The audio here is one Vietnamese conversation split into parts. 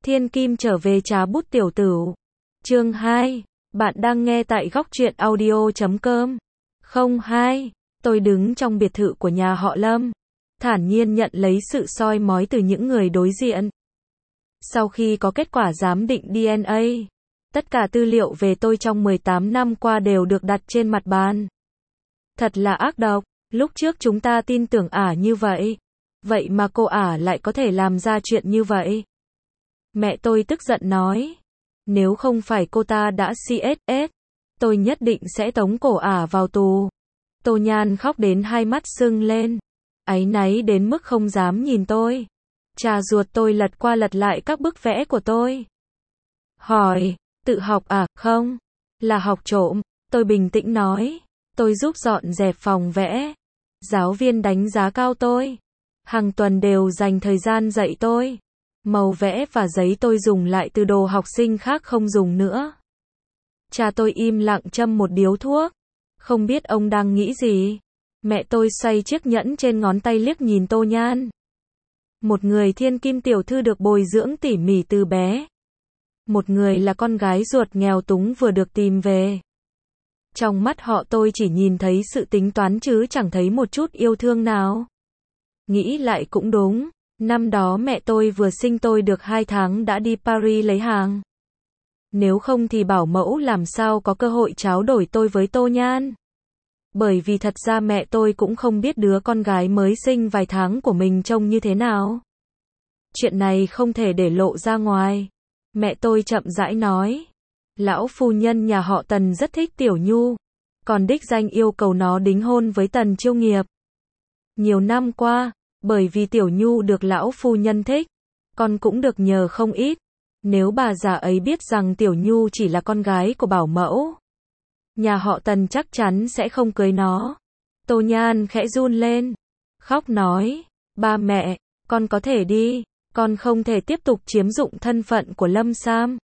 Thiên Kim trở về trà bút tiểu tửu. Chương 2. Bạn đang nghe tại góc truyện audio.com. 02. Tôi đứng trong biệt thự của nhà họ Lâm, thản nhiên nhận lấy sự soi mói từ những người đối diện. Sau khi có kết quả giám định DNA, tất cả tư liệu về tôi trong 18 năm qua đều được đặt trên mặt bàn. Thật là ác độc, lúc trước chúng ta tin tưởng ả như vậy. Vậy mà cô ả lại có thể làm ra chuyện như vậy. Mẹ tôi tức giận nói, nếu không phải cô ta đã CSS, tôi nhất định sẽ tống cổ ả vào tù. Tô Nhan khóc đến hai mắt sưng lên, áy náy đến mức không dám nhìn tôi. Cha ruột tôi lật qua lật lại các bức vẽ của tôi. Hỏi, tự học à? Không, là học trộm. Tôi bình tĩnh nói, tôi giúp dọn dẹp phòng vẽ. Giáo viên đánh giá cao tôi, hàng tuần đều dành thời gian dạy tôi. Màu vẽ và giấy tôi dùng lại từ đồ học sinh khác không dùng nữa. Cha tôi im lặng châm một điếu thuốc, không biết ông đang nghĩ gì. Mẹ tôi xoay chiếc nhẫn trên ngón tay liếc nhìn Tô Nhan. Một người thiên kim tiểu thư được bồi dưỡng tỉ mỉ từ bé. Một người là con gái ruột nghèo túng vừa được tìm về. Trong mắt họ tôi chỉ nhìn thấy sự tính toán chứ chẳng thấy một chút yêu thương nào. Nghĩ lại cũng đúng, năm đó mẹ tôi vừa sinh tôi được 2 tháng đã đi Paris lấy hàng. Nếu không thì bảo mẫu làm sao có cơ hội tráo đổi tôi với Tô Nhan. Bởi vì thật ra mẹ tôi cũng không biết đứa con gái mới sinh vài tháng của mình trông như thế nào. Chuyện này không thể để lộ ra ngoài. Mẹ tôi chậm rãi nói, lão phu nhân nhà họ Tần rất thích Tiểu Nhu, còn đích danh yêu cầu nó đính hôn với Tần Chiêu Nghiệp. Nhiều năm qua, bởi vì Tiểu Nhu được lão phu nhân thích, con cũng được nhờ không ít. Nếu bà già ấy biết rằng Tiểu Nhu chỉ là con gái của bảo mẫu, nhà họ Tần chắc chắn sẽ không cưới nó. Tô Nhan khẽ run lên, khóc nói, ba mẹ, con có thể đi, con không thể tiếp tục chiếm dụng thân phận của Lâm Sam.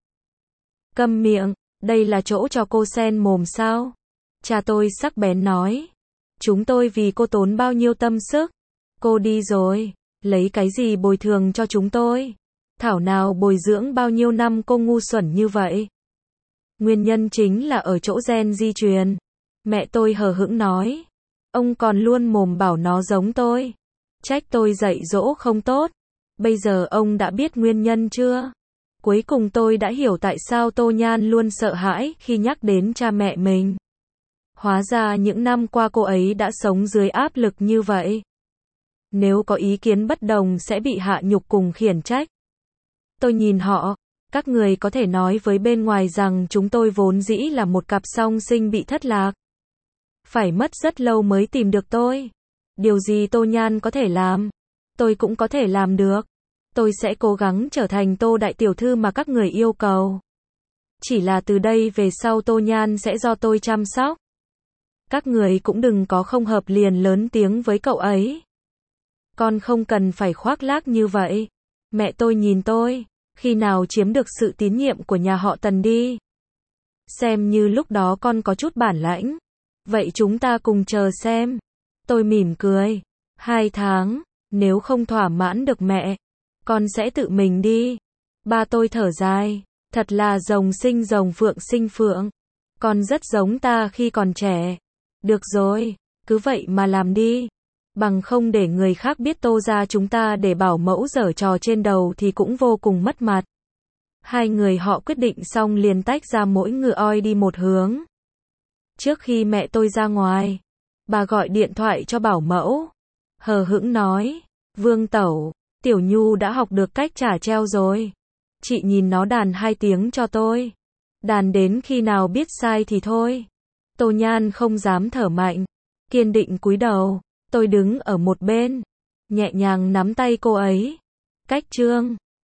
Câm miệng, đây là chỗ cho cô xen mồm sao? Cha tôi sắc bén nói, chúng tôi vì cô tốn bao nhiêu tâm sức. Cô đi rồi, lấy cái gì bồi thường cho chúng tôi? Thảo nào bồi dưỡng bao nhiêu năm cô ngu xuẩn như vậy? Nguyên nhân chính là ở chỗ gen di truyền. Mẹ tôi hờ hững nói, ông còn luôn mồm bảo nó giống tôi. Trách tôi dạy dỗ không tốt. Bây giờ ông đã biết nguyên nhân chưa? Cuối cùng tôi đã hiểu tại sao Tô Nhan luôn sợ hãi khi nhắc đến cha mẹ mình. Hóa ra những năm qua cô ấy đã sống dưới áp lực như vậy. Nếu có ý kiến bất đồng sẽ bị hạ nhục cùng khiển trách. Tôi nhìn họ, các người có thể nói với bên ngoài rằng chúng tôi vốn dĩ là một cặp song sinh bị thất lạc. Phải mất rất lâu mới tìm được tôi. Điều gì Tô Nhan có thể làm, tôi cũng có thể làm được. Tôi sẽ cố gắng trở thành Tô đại tiểu thư mà các người yêu cầu. Chỉ là từ đây về sau Tô Nhan sẽ do tôi chăm sóc. Các người cũng đừng có không hợp liền lớn tiếng với cậu ấy. Con không cần phải khoác lác như vậy. Mẹ tôi nhìn tôi, khi nào chiếm được sự tín nhiệm của nhà họ Tần đi. Xem như lúc đó con có chút bản lãnh. Vậy chúng ta cùng chờ xem. Tôi mỉm cười. 2 tháng, nếu không thỏa mãn được mẹ, con sẽ tự mình đi. Ba tôi thở dài, thật là rồng sinh rồng phượng sinh phượng. Con rất giống ta khi còn trẻ. Được rồi, cứ vậy mà làm đi. Bằng không để người khác biết Tô gia chúng ta để bảo mẫu giở trò trên đầu thì cũng vô cùng mất mặt. Hai người họ quyết định xong liền tách ra mỗi ngựa oi đi một hướng. Trước khi mẹ tôi ra ngoài, bà gọi điện thoại cho bảo mẫu. Hờ hững nói, Vương tẩu, Tiểu Nhu đã học được cách trả treo rồi. Chị nhìn nó đàn 2 tiếng cho tôi. Đàn đến khi nào biết sai thì thôi. Tô Nhan không dám thở mạnh, kiên định cúi đầu. Tôi đứng ở một bên, nhẹ nhàng nắm tay cô ấy. Cách chương